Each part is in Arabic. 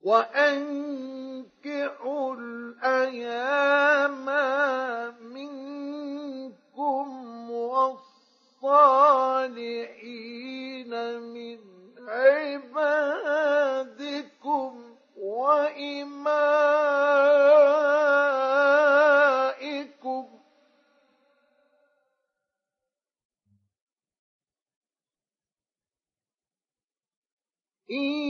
وأنكحوا الأيام منكم والصالحين من عبادكم وإمائكم إن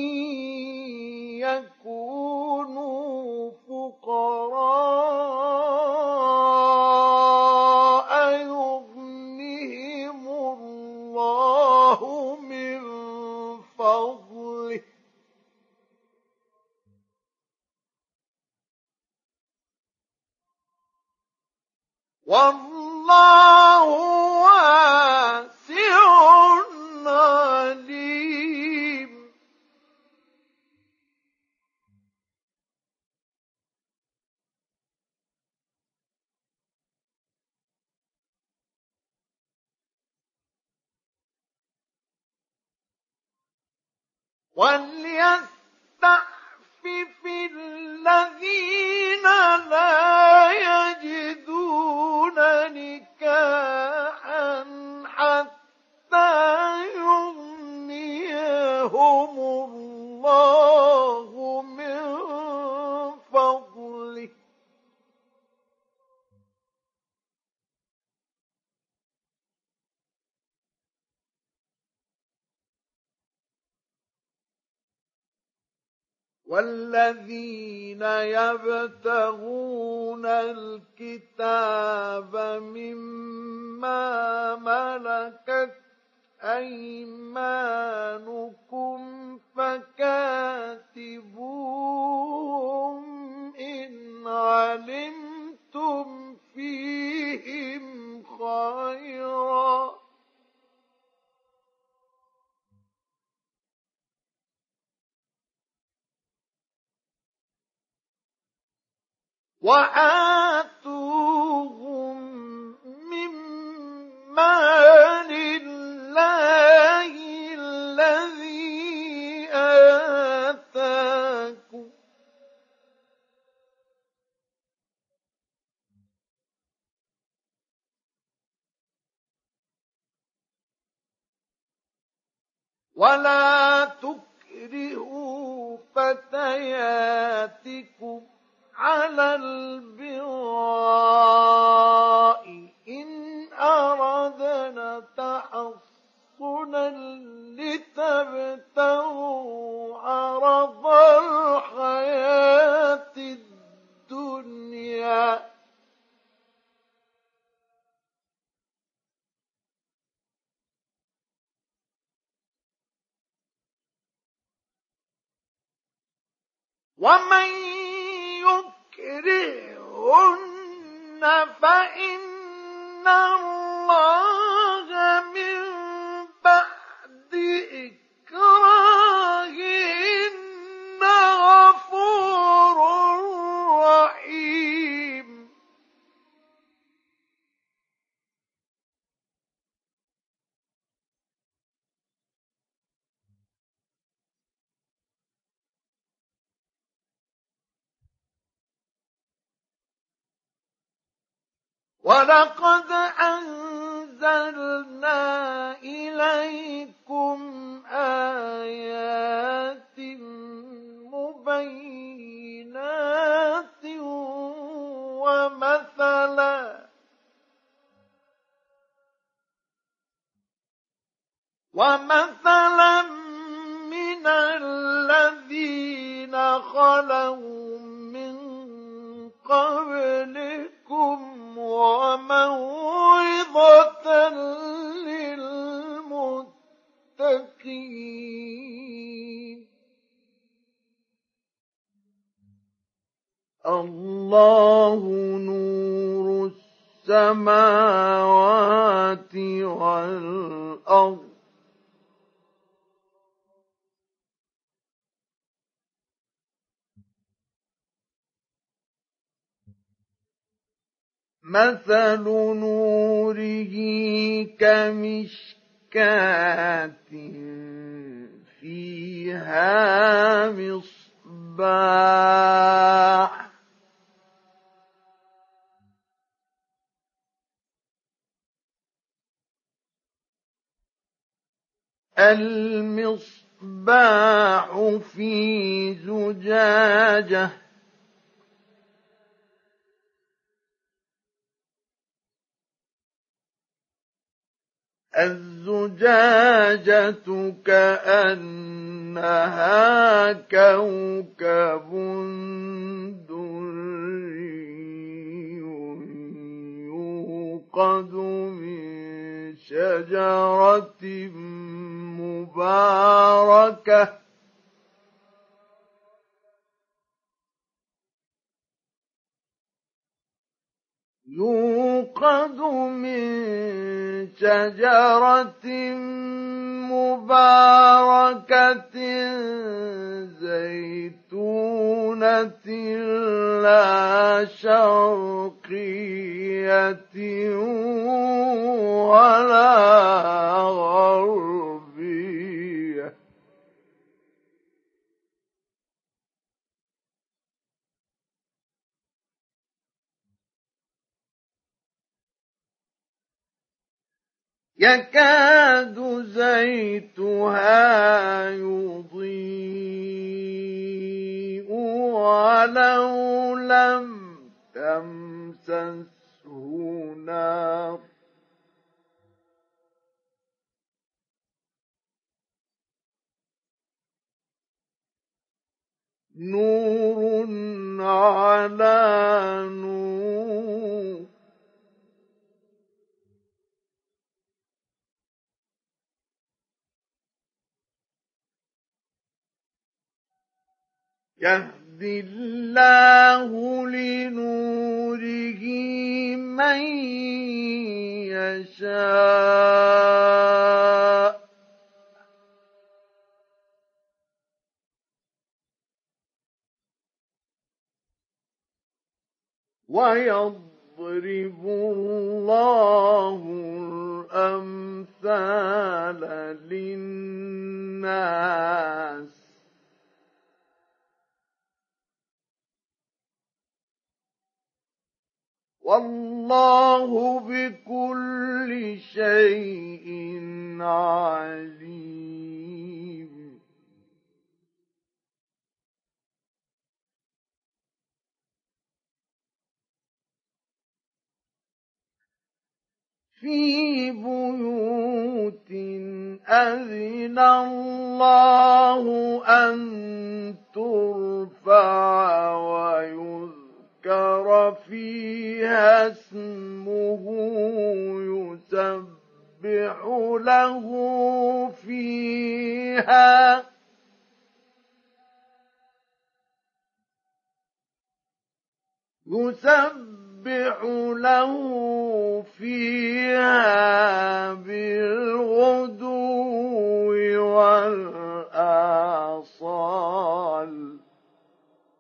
يكونوا فقراء يغنهم الله من فضله والله واسع عليم. وليستعفف الذين لا يجدون نكاحا حتى يغنيهم الله من فضله والذين يبتغون الكتاب مما ملكت أيمانكم فكاتبوهم إن علمتم فيهم خيرا وآتوهم من مال الله الذي آتاكم ولا تكرهوا فتياتكم على البغاء إن أردنا تحصنا لتبتغوا عرض الحياة الدنيا ومن يكرهن فإن الله من بعد إكراههن غفور رحيم ولقد أنزلنا إليكم آيات مبينات ومثلا من الذين خلوا من قبلكم وموعظة للمتقين الله نور السماوات والأرض مثل نوره كمشكاة فيها مصباح المصباح في زجاجة الزجاجة كأنها كوكب دري يوقد من شجرة مباركة يوقد من شجرة مباركة زيتونة لا شرقية ولا غربية يكاد زيتها يضيء ولو لم تمسسه نار نور على نور يهدي الله لنوره من يشاء ويضرب الله الأمثال للناس والله بكل شيء عليم في بيوت أذن الله أن ترفع ويذكر فيها اسمه يسبح له فيها يسبح له فيها